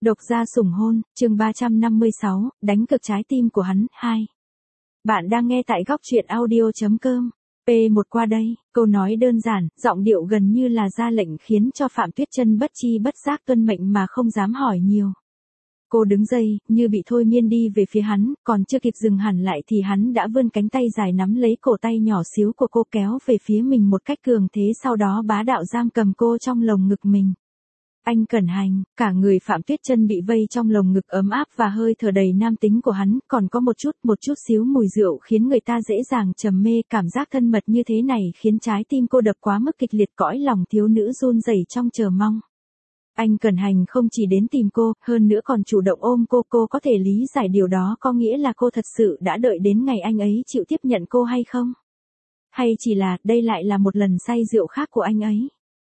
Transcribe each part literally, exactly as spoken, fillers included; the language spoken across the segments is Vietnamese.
Độc gia sủng hôn, chương ba trăm năm mươi sáu, đánh cực trái tim của hắn, hai. Bạn đang nghe tại góc truyện audio chấm com. pê một qua đây, câu nói đơn giản, giọng điệu gần như là ra lệnh khiến cho Phạm Tuyết Chân bất chi bất giác tuân mệnh mà không dám hỏi nhiều. Cô đứng dậy, như bị thôi miên đi về phía hắn, còn chưa kịp dừng hẳn lại thì hắn đã vươn cánh tay dài nắm lấy cổ tay nhỏ xíu của cô kéo về phía mình một cách cường thế, sau đó bá đạo giam cầm cô trong lồng ngực mình. Anh Cẩn Hành, cả người Phạm Tuyết Chân bị vây trong lồng ngực ấm áp và hơi thở đầy nam tính của hắn, còn có một chút, một chút xíu mùi rượu khiến người ta dễ dàng trầm mê. Cảm giác thân mật như thế này khiến trái tim cô đập quá mức kịch liệt, cõi lòng thiếu nữ run rẩy trong chờ mong. Anh Cẩn Hành không chỉ đến tìm cô, hơn nữa còn chủ động ôm cô. Cô có thể lý giải điều đó có nghĩa là cô thật sự đã đợi đến ngày anh ấy chịu tiếp nhận cô hay không? Hay chỉ là, đây lại là một lần say rượu khác của anh ấy?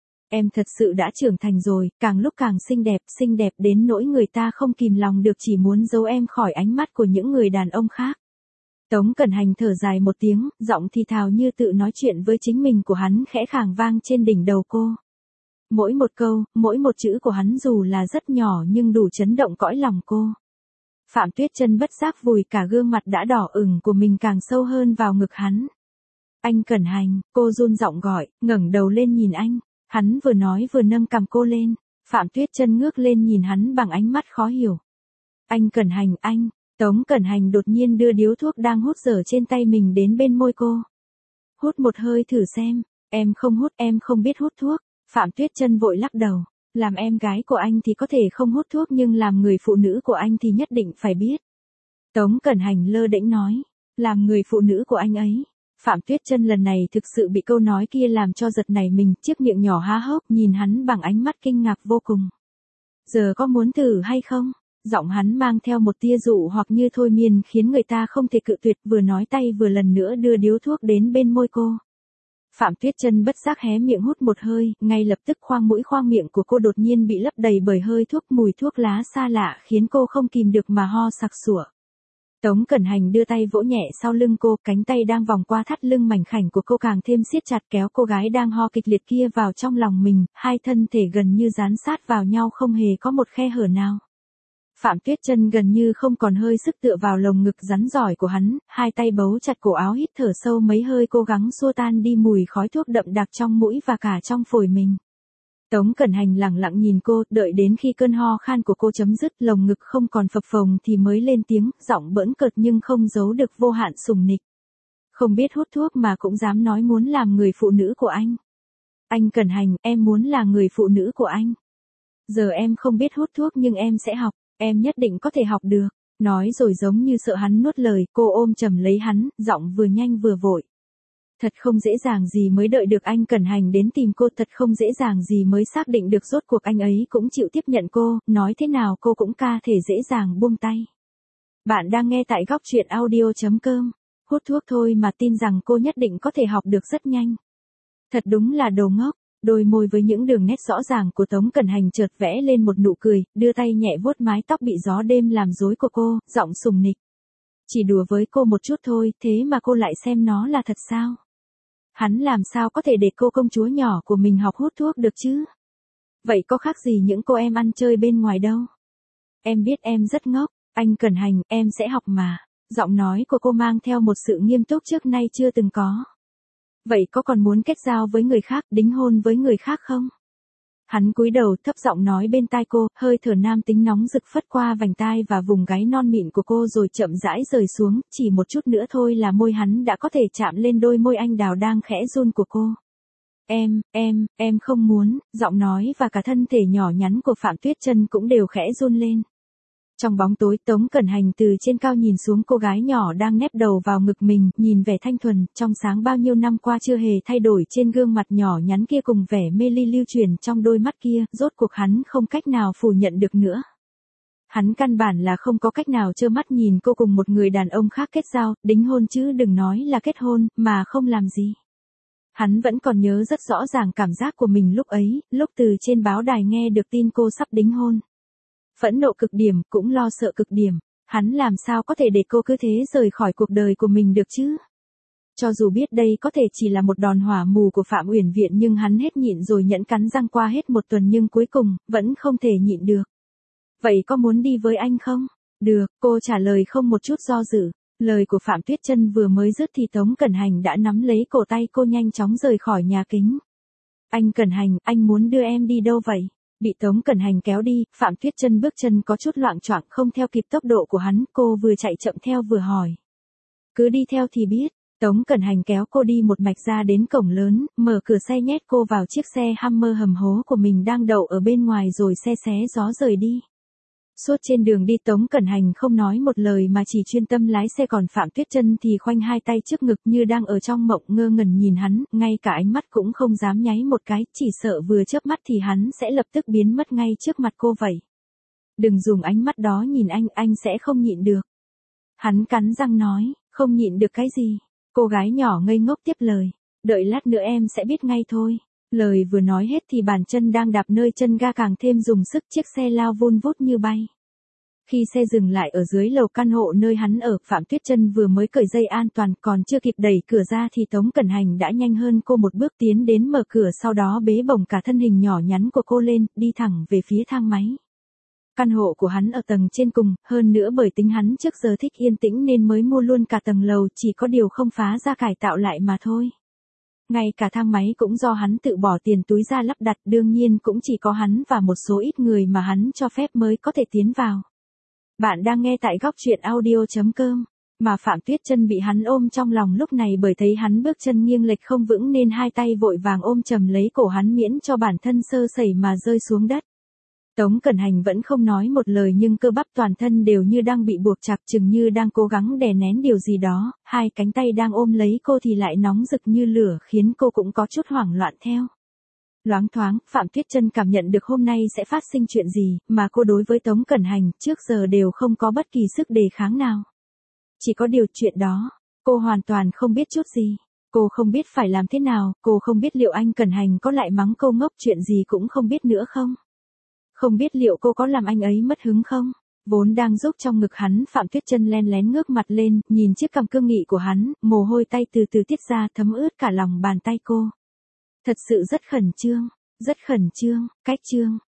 Em thật sự đã trưởng thành rồi, càng lúc càng xinh đẹp, xinh đẹp đến nỗi người ta không kìm lòng được chỉ muốn giấu em khỏi ánh mắt của những người đàn ông khác. Tống Cẩn Hành thở dài một tiếng, giọng thì thào như tự nói chuyện với chính mình của hắn khẽ khàng vang trên đỉnh đầu cô. Mỗi một câu, mỗi một chữ của hắn dù là rất nhỏ nhưng đủ chấn động cõi lòng cô. Phạm Tuyết Chân bất giác vùi cả gương mặt đã đỏ ửng của mình càng sâu hơn vào ngực hắn. Anh Cẩn Hành, cô run giọng gọi, ngẩng đầu lên nhìn anh. Hắn vừa nói vừa nâng cằm cô lên. Phạm Tuyết Chân ngước lên nhìn hắn bằng ánh mắt khó hiểu. Anh Cẩn Hành, anh. Tống Cẩn Hành đột nhiên đưa điếu thuốc đang hút dở trên tay mình đến bên môi cô. Hút một hơi thử xem. Em không hút, em không biết hút thuốc. Phạm Tuyết Chân vội lắc đầu. Làm em gái của anh thì có thể không hút thuốc, nhưng làm người phụ nữ của anh thì nhất định phải biết. Tống Cẩn Hành lơ đễnh nói. Làm người phụ nữ của anh ấy. Phạm Tuyết Chân lần này thực sự bị câu nói kia làm cho giật nảy mình, chiếc miệng nhỏ há hốc nhìn hắn bằng ánh mắt kinh ngạc vô cùng. Giờ có muốn thử hay không? Giọng hắn mang theo một tia dụ hoặc như thôi miên khiến người ta không thể cự tuyệt, vừa nói tay vừa lần nữa đưa điếu thuốc đến bên môi cô. Phạm Tuyết Chân bất giác hé miệng hút một hơi, ngay lập tức khoang mũi khoang miệng của cô đột nhiên bị lấp đầy bởi hơi thuốc, mùi thuốc lá xa lạ khiến cô không kìm được mà ho sặc sụa. Tống Cẩn Hành đưa tay vỗ nhẹ sau lưng cô, cánh tay đang vòng qua thắt lưng mảnh khảnh của cô càng thêm siết chặt, kéo cô gái đang ho kịch liệt kia vào trong lòng mình, hai thân thể gần như dán sát vào nhau không hề có một khe hở nào. Phạm Tuyết Chân gần như không còn hơi sức tựa vào lồng ngực rắn giỏi của hắn, hai tay bấu chặt cổ áo, hít thở sâu mấy hơi cố gắng xua tan đi mùi khói thuốc đậm đặc trong mũi và cả trong phổi mình. Tống Cẩn Hành lặng lặng nhìn cô, đợi đến khi cơn ho khan của cô chấm dứt, lồng ngực không còn phập phồng thì mới lên tiếng, giọng bỡn cợt nhưng không giấu được vô hạn sùng nịch. Không biết hút thuốc mà cũng dám nói muốn làm người phụ nữ của anh. Anh Cẩn Hành, em muốn là người phụ nữ của anh. Giờ em không biết hút thuốc nhưng em sẽ học, em nhất định có thể học được. Nói rồi giống như sợ hắn nuốt lời, cô ôm chầm lấy hắn, giọng vừa nhanh vừa vội. Thật không dễ dàng gì mới đợi được anh Cẩn Hành đến tìm cô, thật không dễ dàng gì mới xác định được rốt cuộc anh ấy cũng chịu tiếp nhận cô, nói thế nào cô cũng ca thể dễ dàng buông tay. Bạn đang nghe tại góc truyện audio chấm com. Hút thuốc thôi mà tin rằng cô nhất định có thể học được rất nhanh. Thật đúng là đồ ngốc. Đôi môi với những đường nét rõ ràng của Tống Cẩn Hành chợt vẽ lên một nụ cười, đưa tay nhẹ vuốt mái tóc bị gió đêm làm rối của cô, giọng sùng nịch. Chỉ đùa với cô một chút thôi, thế mà cô lại xem nó là thật sao? Hắn làm sao có thể để cô công chúa nhỏ của mình học hút thuốc được chứ? Vậy có khác gì những cô em ăn chơi bên ngoài đâu? Em biết em rất ngốc, anh Cẩn Hành, em sẽ học mà. Giọng nói của cô mang theo một sự nghiêm túc trước nay chưa từng có. Vậy có còn muốn kết giao với người khác, đính hôn với người khác không? Hắn cúi đầu thấp giọng nói bên tai cô, hơi thở nam tính nóng rực phất qua vành tai và vùng gáy non mịn của cô rồi chậm rãi rời xuống, chỉ một chút nữa thôi là môi hắn đã có thể chạm lên đôi môi anh đào đang khẽ run của cô. Em, em, em không muốn, giọng nói và cả thân thể nhỏ nhắn của Phạm Tuyết Chân cũng đều khẽ run lên. Trong bóng tối, Tống Cẩn Hành từ trên cao nhìn xuống cô gái nhỏ đang nép đầu vào ngực mình, nhìn vẻ thanh thuần, trong sáng bao nhiêu năm qua chưa hề thay đổi trên gương mặt nhỏ nhắn kia cùng vẻ mê ly lưu truyền trong đôi mắt kia, rốt cuộc hắn không cách nào phủ nhận được nữa. Hắn căn bản là không có cách nào trơ mắt nhìn cô cùng một người đàn ông khác kết giao, đính hôn chứ đừng nói là kết hôn, mà không làm gì. Hắn vẫn còn nhớ rất rõ ràng cảm giác của mình lúc ấy, lúc từ trên báo đài nghe được tin cô sắp đính hôn. Phẫn nộ cực điểm, cũng lo sợ cực điểm, hắn làm sao có thể để cô cứ thế rời khỏi cuộc đời của mình được chứ? Cho dù biết đây có thể chỉ là một đòn hỏa mù của Phạm Uyển Viện nhưng hắn hết nhịn rồi nhẫn cắn răng qua hết một tuần nhưng cuối cùng, vẫn không thể nhịn được. Vậy có muốn đi với anh không? Được, cô trả lời không một chút do dự. Lời của Phạm Tuyết Chân vừa mới dứt thì Tống Cẩn Hành đã nắm lấy cổ tay cô nhanh chóng rời khỏi nhà kính. Anh Cẩn Hành, anh muốn đưa em đi đâu vậy? Bị Tống Cẩn Hành kéo đi, Phạm Tuyết Chân bước chân có chút loạng choạng không theo kịp tốc độ của hắn, cô vừa chạy chậm theo vừa hỏi. Cứ đi theo thì biết. Tống Cẩn Hành kéo cô đi một mạch ra đến cổng lớn, mở cửa xe nhét cô vào chiếc xe Hummer hầm hố của mình đang đậu ở bên ngoài rồi xe xé gió rời đi. Suốt trên đường đi Tống Cẩn Hành không nói một lời mà chỉ chuyên tâm lái xe, còn Phạm Tuyết Chân thì khoanh hai tay trước ngực như đang ở trong mộng, ngơ ngẩn nhìn hắn, ngay cả ánh mắt cũng không dám nháy một cái, chỉ sợ vừa chớp mắt thì hắn sẽ lập tức biến mất ngay trước mặt cô vậy. Đừng dùng ánh mắt đó nhìn anh, anh sẽ không nhịn được. Hắn cắn răng nói, không nhịn được cái gì? Cô gái nhỏ ngây ngốc tiếp lời, đợi lát nữa em sẽ biết ngay thôi. Lời vừa nói hết thì bàn chân đang đạp nơi chân ga càng thêm dùng sức, chiếc xe lao vun vút như bay. Khi xe dừng lại ở dưới lầu căn hộ nơi hắn ở, Phạm Tuyết Chân vừa mới cởi dây an toàn, còn chưa kịp đẩy cửa ra thì Tống Cẩn Hành đã nhanh hơn cô một bước tiến đến mở cửa, sau đó bế bổng cả thân hình nhỏ nhắn của cô lên, đi thẳng về phía thang máy. Căn hộ của hắn ở tầng trên cùng, hơn nữa bởi tính hắn trước giờ thích yên tĩnh nên mới mua luôn cả tầng lầu, chỉ có điều không phá ra cải tạo lại mà thôi. Ngay cả thang máy cũng do hắn tự bỏ tiền túi ra lắp đặt, đương nhiên cũng chỉ có hắn và một số ít người mà hắn cho phép mới có thể tiến vào. Bạn đang nghe tại góc truyện audio chấm com, mà Phạm Tuyết Chân bị hắn ôm trong lòng lúc này bởi thấy hắn bước chân nghiêng lệch không vững nên hai tay vội vàng ôm chầm lấy cổ hắn miễn cho bản thân sơ sẩy mà rơi xuống đất. Tống Cẩn Hành vẫn không nói một lời nhưng cơ bắp toàn thân đều như đang bị buộc chặt, chừng như đang cố gắng đè nén điều gì đó, hai cánh tay đang ôm lấy cô thì lại nóng rực như lửa khiến cô cũng có chút hoảng loạn theo. Loáng thoáng, Phạm Tuyết Chân cảm nhận được hôm nay sẽ phát sinh chuyện gì, mà cô đối với Tống Cẩn Hành trước giờ đều không có bất kỳ sức đề kháng nào. Chỉ có điều chuyện đó, cô hoàn toàn không biết chút gì. Cô không biết phải làm thế nào, cô không biết liệu anh Cẩn Hành có lại mắng cô ngốc, chuyện gì cũng không biết nữa không. Không biết liệu cô có làm anh ấy mất hứng không? Vốn đang rúc trong ngực hắn, Phạm Tuyết Chân len lén ngước mặt lên, nhìn chiếc cằm cương nghị của hắn, mồ hôi tay từ từ tiết ra thấm ướt cả lòng bàn tay cô. Thật sự rất khẩn trương, rất khẩn trương, cách trương.